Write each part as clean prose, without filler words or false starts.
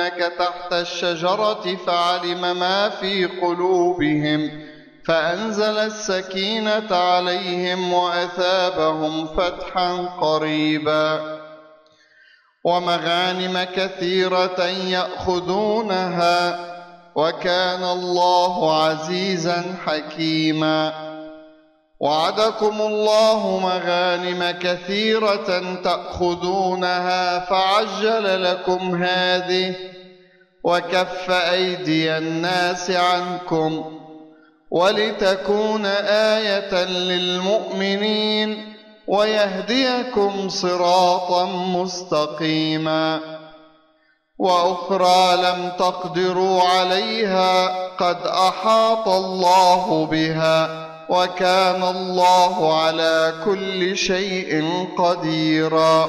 يبايعونك تحت الشجرة فعلم ما في قلوبهم فأنزل السكينة عليهم وأثابهم فتحا قريبا ومغانم كثيرة يأخذونها وكان الله عزيزا حكيما. وعدكم الله مغانم كثيرة تأخذونها فعجل لكم هذه وكف أيدي الناس عنكم ولتكون آية للمؤمنين ويهديكم صراطا مستقيما. وأخرى لم تقدروا عليها قد أحاط الله بها وكان الله على كل شيء قديرا.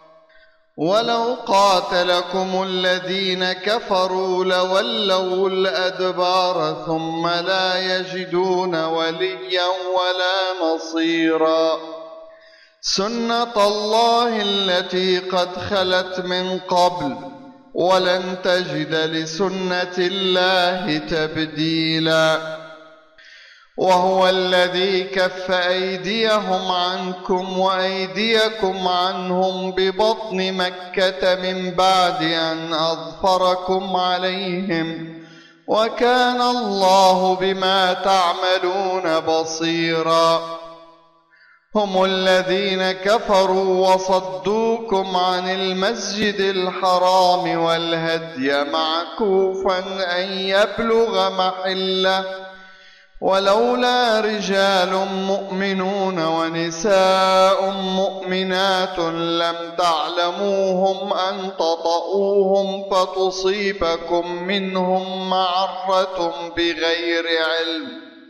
ولو قاتلكم الذين كفروا لولوا الأدبار ثم لا يجدون وليا ولا نصيرا. سنة الله التي قد خلت من قبل ولن تجد لسنة الله تبديلا. وهو الذي كف أيديهم عنكم وأيديكم عنهم ببطن مكة من بعد أن أظفركم عليهم وكان الله بما تعملون بصيرا. هم الذين كفروا وصدوكم عن المسجد الحرام والهدي معكوفا أن يبلغ محله ولولا رجال مؤمنون ونساء مؤمنات لم تعلموهم أن تطؤوهم فتصيبكم منهم معرة بغير علم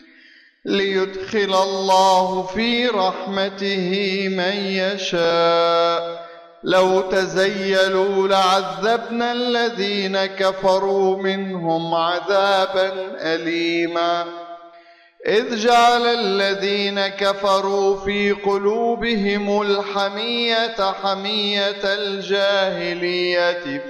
ليدخل الله في رحمته من يشاء. لو تزيلوا لعذبنا الذين كفروا منهم عذابا أليما. إذ جعل الذين كفروا في قلوبهم الحمية حمية الجاهلية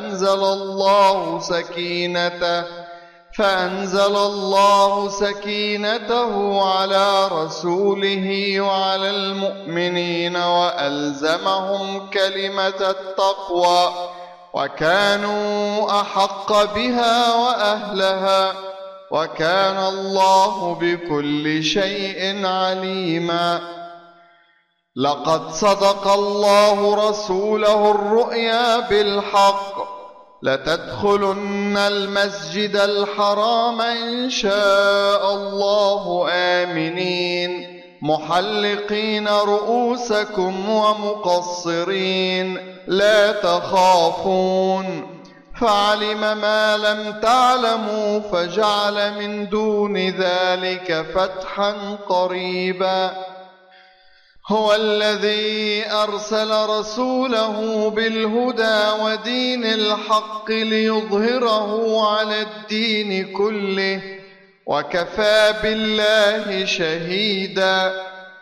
فأنزل الله سكينته على رسوله وعلى المؤمنين وألزمهم كلمة التقوى وكانوا أحق بها وأهلها وكان الله بكل شيء عليما. لقد صدق الله رسوله الرؤيا بالحق لتدخلن المسجد الحرام إن شاء الله آمنين محلقين رؤوسكم ومقصرين لا تخافون فعلم ما لم تعلموا فجعل من دون ذلك فتحا قريبا. هو الذي أرسل رسوله بالهدى ودين الحق ليظهره على الدين كله وكفى بالله شهيدا.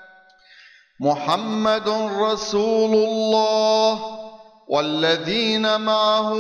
محمد رسول الله والذين معه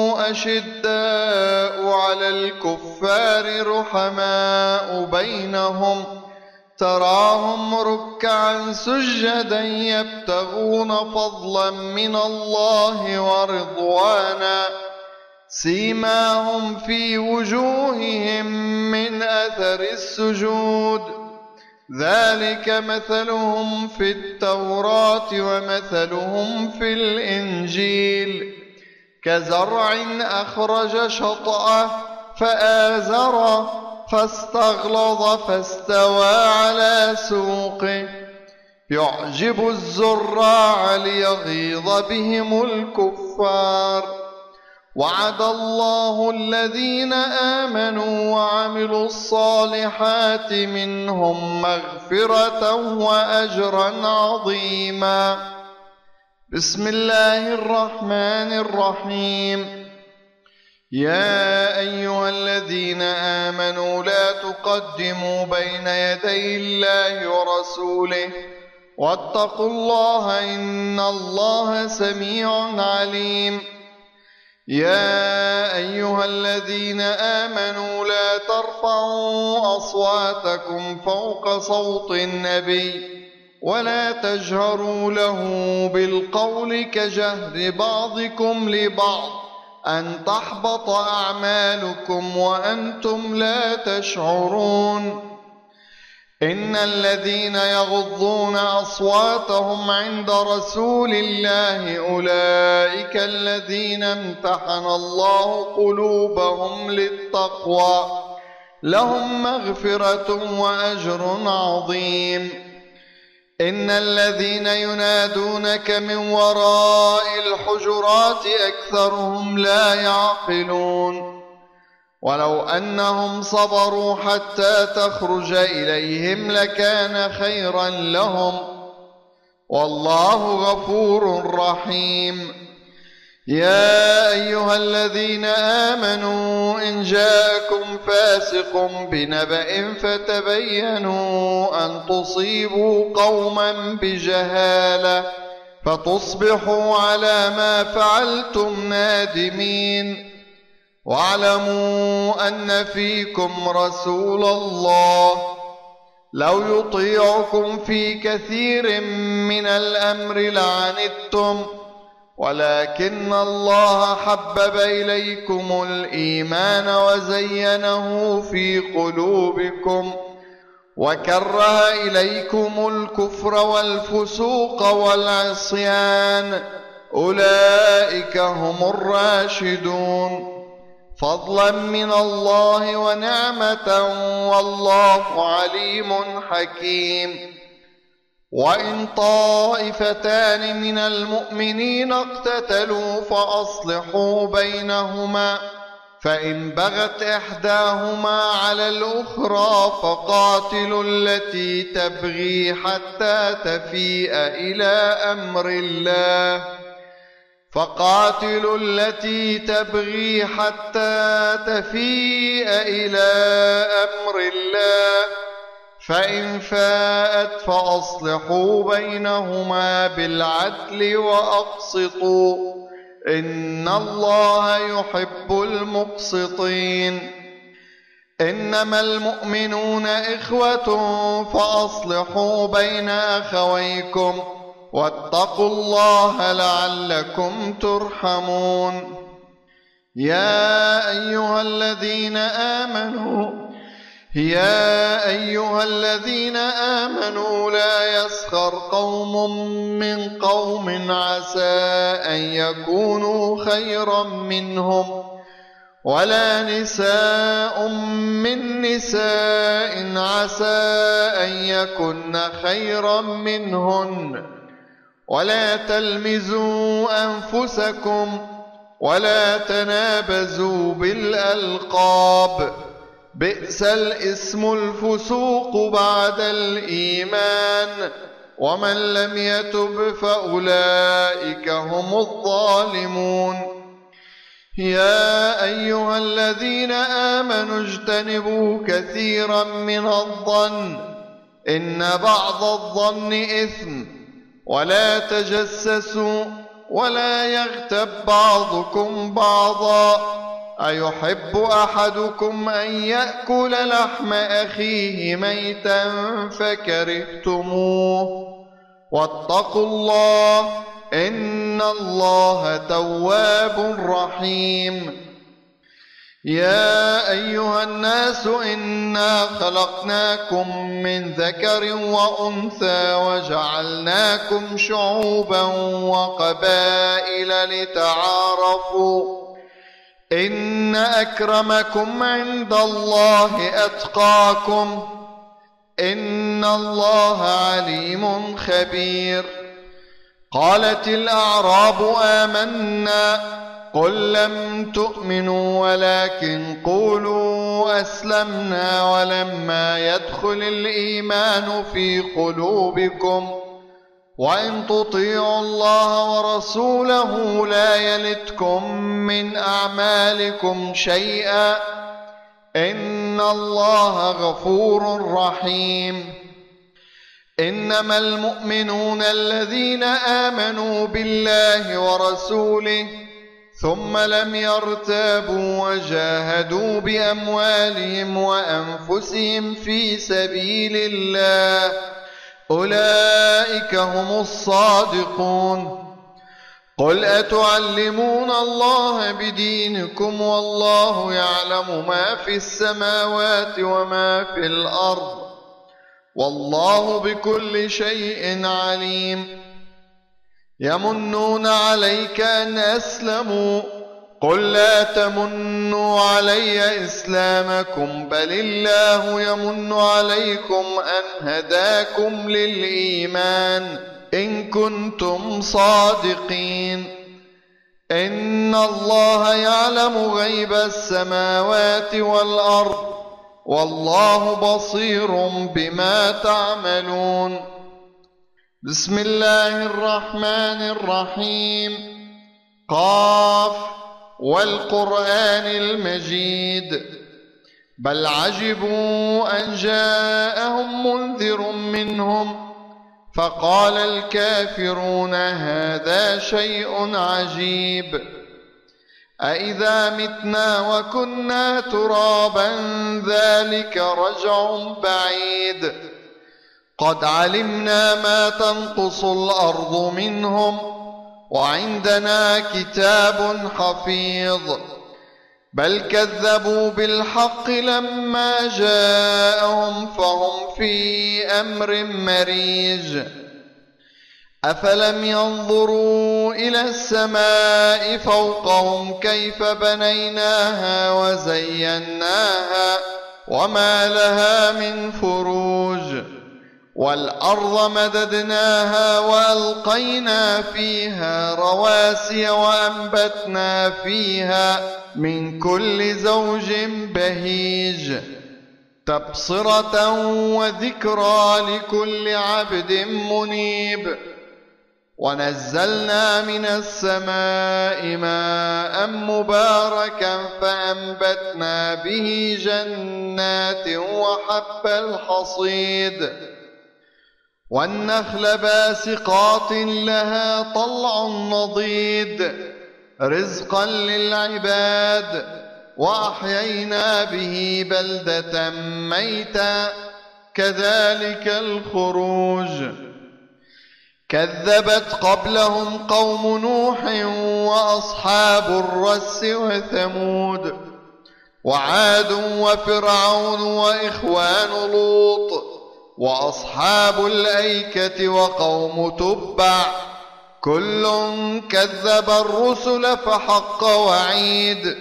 أشداء على الكفار رحماء بينهم تراهم ركعا سجدا يبتغون فضلا من الله ورضوانا سيماهم في وجوههم من أثر السجود ذلك مثلهم في التوراة ومثلهم في الإنجيل كزرع أخرج شطأه فآزره فاستغلظ فاستوى على سوقه يعجب الزراع ليغيظ بهم الكفار. وعد الله الذين آمنوا وعملوا الصالحات منهم مغفرة وأجرا عظيما. بسم الله الرحمن الرحيم. يا أيها الذين آمنوا لا تقدموا بين يدي الله ورسوله واتقوا الله إن الله سميع عليم. يا أيها الذين آمنوا لا ترفعوا أصواتكم فوق صوت النبي ولا تجهروا له بالقول كجهر بعضكم لبعض أن تحبط أعمالكم وأنتم لا تشعرون. إن الذين يغضون أصواتهم عند رسول الله أولئك الذين امتحن الله قلوبهم للتقوى لهم مغفرة وأجر عظيم. إن الذين ينادونك من وراء الحجرات أكثرهم لا يعقلون. ولو أنهم صبروا حتى تخرج إليهم لكان خيرا لهم والله غفور رحيم. يا أيها الذين آمنوا إن جاءكم فاسق بنبأ فتبينوا أن تصيبوا قوما بجهالة فتصبحوا على ما فعلتم نادمين. واعلموا أن فيكم رسول الله لو يطيعكم في كثير من الأمر لعنتم ولكن الله حبب إليكم الإيمان وزينه في قلوبكم وكره إليكم الكفر والفسوق والعصيان أولئك هم الراشدون فضلا من الله ونعمة والله عليم حكيم. وإن طائفتان من المؤمنين اقتتلوا فأصلحوا بينهما فإن بغت إحداهما على الأخرى فقاتلوا التي تبغي حتى تفيء إلى أمر الله فإن فاءت فأصلحوا بينهما بالعدل وأقسطوا إن الله يحب المقسطين. إنما المؤمنون إخوة فأصلحوا بين أخويكم واتقوا الله لعلكم ترحمون. يا أيها الذين آمنوا لا يسخر قوم من قوم عسى أن يكونوا خيرا منهم ولا نساء من نساء عسى أن يكن خيرا منهن ولا تلمزوا أنفسكم ولا تنابزوا بالألقاب بئس الاسم الفسوق بعد الإيمان ومن لم يتب فأولئك هم الظالمون. يا أيها الذين آمنوا اجتنبوا كثيرا من الظن إن بعض الظن إثم ولا تجسسوا ولا يغتب بعضكم بعضا أيحب أحدكم أن يأكل لحم أخيه ميتا فكرهتموه واتقوا الله إن الله تواب رحيم. يا أيها الناس إنا خلقناكم من ذكر وأنثى وجعلناكم شعوبا وقبائل لتعارفوا إن أكرمكم عند الله أتقاكم إن الله عليم خبير. قالت الأعراب آمنا قل لم تؤمنوا ولكن قولوا أسلمنا ولما يدخل الإيمان في قلوبكم وإن تطيعوا الله ورسوله لا يلتكم من أعمالكم شيئا إن الله غفور رحيم. إنما المؤمنون الذين آمنوا بالله ورسوله ثم لم يرتابوا وجاهدوا بأموالهم وأنفسهم في سبيل الله أولئك هم الصادقون. قل أتعلمون الله بدينكم والله يعلم ما في السماوات وما في الأرض والله بكل شيء عليم. يمنون عليك أن أسلموا قل لا تمنوا علي إسلامكم بل الله يمن عليكم أن هداكم للإيمان إن كنتم صادقين. إن الله يعلم غيب السماوات والأرض والله بصير بما تعملون. بسم الله الرحمن الرحيم. قاف والقرآن المجيد. بل عجبوا أن جاءهم منذر منهم فقال الكافرون هذا شيء عجيب. أإذا متنا وكنا ترابا ذلك رجع بعيد. قد علمنا ما تنقص الأرض منهم وعندنا كتاب حفيظ. بل كذبوا بالحق لما جاءهم فهم في أمر مريج. أفلم ينظروا إلى السماء فوقهم كيف بنيناها وزيناها وما لها من فروج. والأرض مددناها وألقينا فيها رواسي وأنبتنا فيها من كل زوج بهيج تبصرة وذكرى لكل عبد منيب. ونزلنا من السماء ماء مباركا فأنبتنا به جنات وحب الحصيد والنخل باسقات لها طلع نضيد رزقا للعباد. وأحيينا به بلدة ميتا كذلك الخروج. كذبت قبلهم قوم نوح وأصحاب الرس وثمود وعاد وفرعون وإخوان لوط وأصحاب الأيكة وقوم تبع كل كذب الرسل فحق وعيد.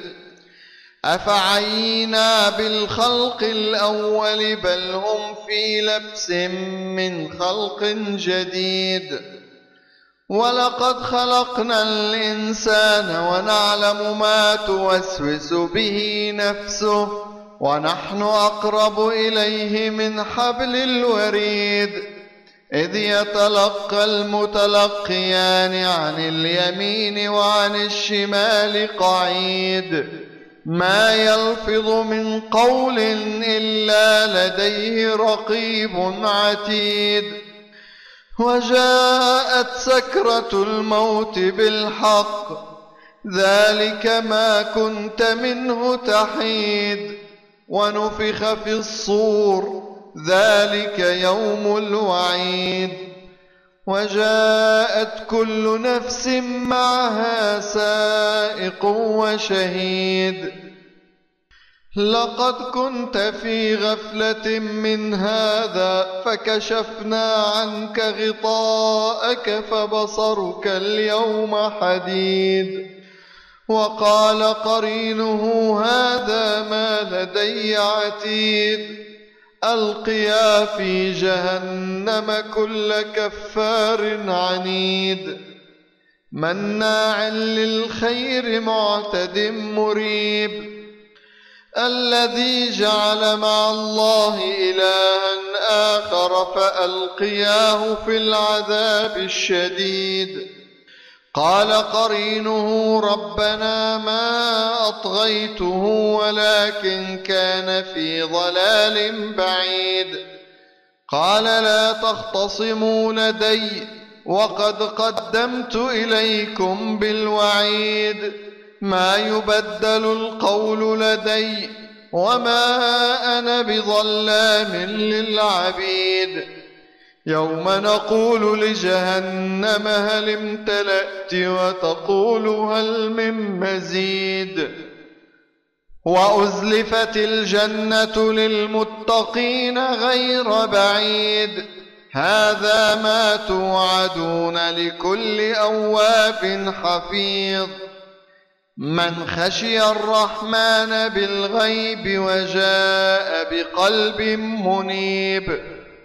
أفعينا بالخلق الأول بل هم في لبس من خلق جديد. ولقد خلقنا الإنسان ونعلم ما توسوس به نفسه ونحن أقرب إليه من حبل الوريد. إذ يتلقى المتلقيان عن اليمين وعن الشمال قعيد. ما يلفظ من قول إلا لديه رقيب عتيد. وجاءت سكرة الموت بالحق ذلك ما كنت منه تحيد. ونفخ في الصور ذلك يوم الوعيد. وجاءت كل نفس معها سائق وشهيد. لقد كنت في غفلة من هذا فكشفنا عنك غطاءك فبصرك اليوم حديد. وقال قرينه هذا ما لدي عتيد. ألقيا في جهنم كل كفار عنيد مناع للخير معتد مريب. الذي جعل مع الله إلها آخر فألقياه في العذاب الشديد. قال قرينه ربنا ما أطغيته ولكن كان في ضلال بعيد. قال لا تختصموا لدي وقد قدمت إليكم بالوعيد. ما يبدل القول لدي وما أنا بظلام للعبيد. يوم نقول لجهنم هل امتلأت وتقول هل من مزيد. وأزلفت الجنة للمتقين غير بعيد. هذا ما توعدون لكل أواب حفيظ. من خشي الرحمن بالغيب وجاء بقلب منيب.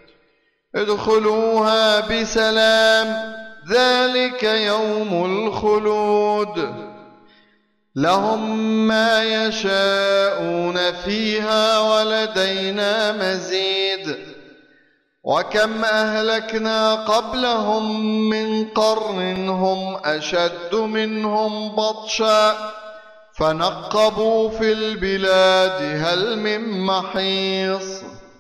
ادخلوها بسلام ذلك يوم الخلود. لهم ما يشاءون فيها ولدينا مزيد. وكم أهلكنا قبلهم من قرن هم أشد منهم بطشا فنقبوا في البلاد هل من محيص.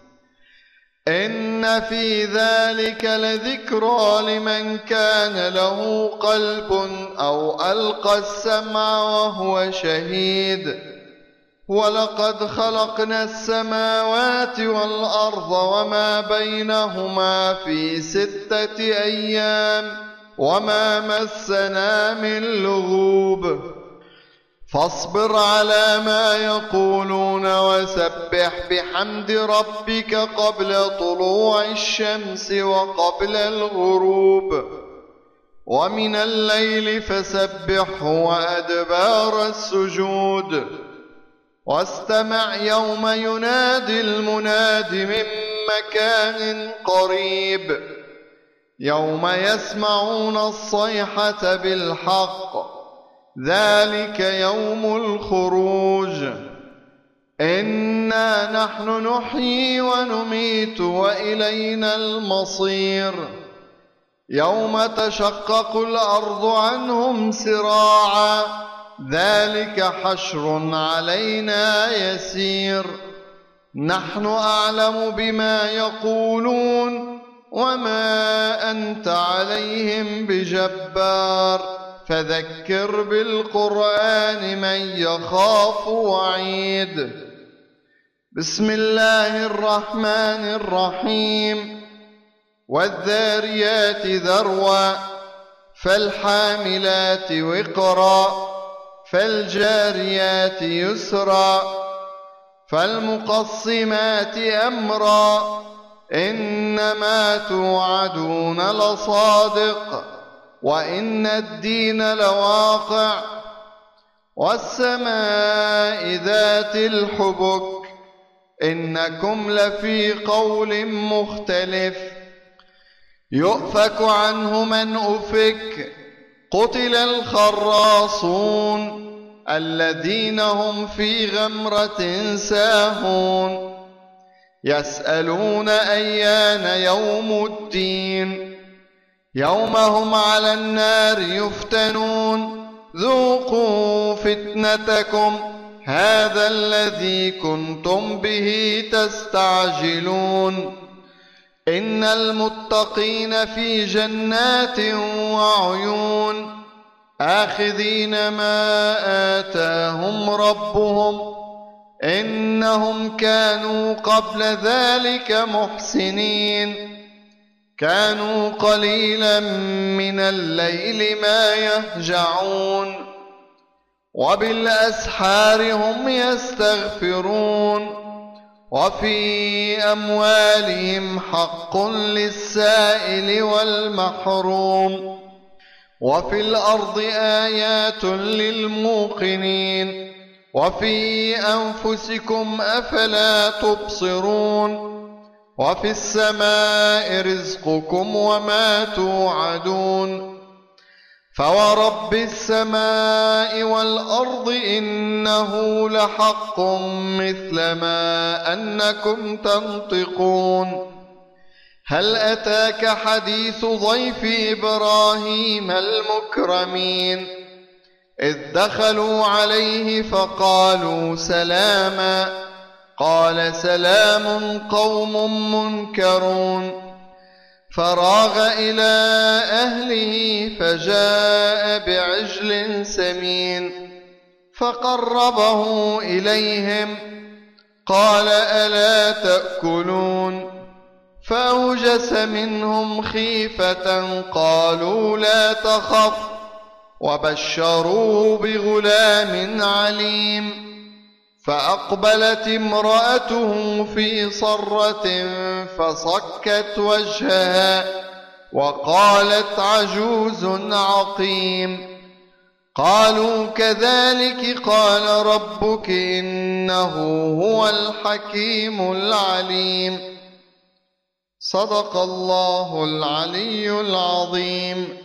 إن في ذلك لذكرى لمن كان له قلب أو ألقى السمع وهو شهيد. ولقد خلقنا السماوات والأرض وما بينهما في 6 أيام وما مسنا من لغوب. فاصبر على ما يقولون وسبح بحمد ربك قبل طلوع الشمس وقبل الغروب. ومن الليل فسبحه وأدبار السجود. واستمع يوم ينادي المناد من مكان قريب. يوم يسمعون الصيحة بالحق ذلك يوم الخروج. إنا نحن نحيي ونميت وإلينا المصير. يوم تشقق الأرض عنهم سراعا ذلك حشر علينا يسير. نحن أعلم بما يقولون وما أنت عليهم بجبار. فذكر بالقرآن من يخاف وعيد. بسم الله الرحمن الرحيم. والذاريات ذروا فالحاملات وقرا فالجاريات يسرا فالمقسمات أمرا إنما توعدون لصادق وإن الدين لواقع. والسماء ذات الحبك إنكم لفي قول مختلف. يؤفك عنه من أفك. قتل الخراصون الذين هم في غمرة ساهون. يسألون أيان يوم الدين. يوم هم على النار يفتنون. ذوقوا فتنتكم هذا الذي كنتم به تستعجلون. إن المتقين في جنات وعيون آخذين ما آتاهم ربهم إنهم كانوا قبل ذلك محسنين. كانوا قليلا من الليل ما يهجعون وبالأسحار هم يستغفرون. وفي أموالهم حق للسائل والمحروم. وفي الأرض آيات للموقنين. وفي أنفسكم أفلا تبصرون. وفي السماء رزقكم وما توعدون. فورب السماء والأرض إنه لحق مثل ما أنكم تنطقون. هل أتاك حديث ضيف إبراهيم المكرمين إذ دخلوا عليه فقالوا سلاما قال سلام قوم منكرون. فراغ إلى أهله فجاء بعجل سمين فقربه إليهم قال ألا تأكلون فأوجس منهم خيفة قالوا لا تخف وبشروه بغلام عليم فأقبلت امرأته في صرة فصكت وجهها وقالت عجوز عقيم قالوا كذلك قال ربك إنه هو الحكيم العليم. صدق الله العلي العظيم.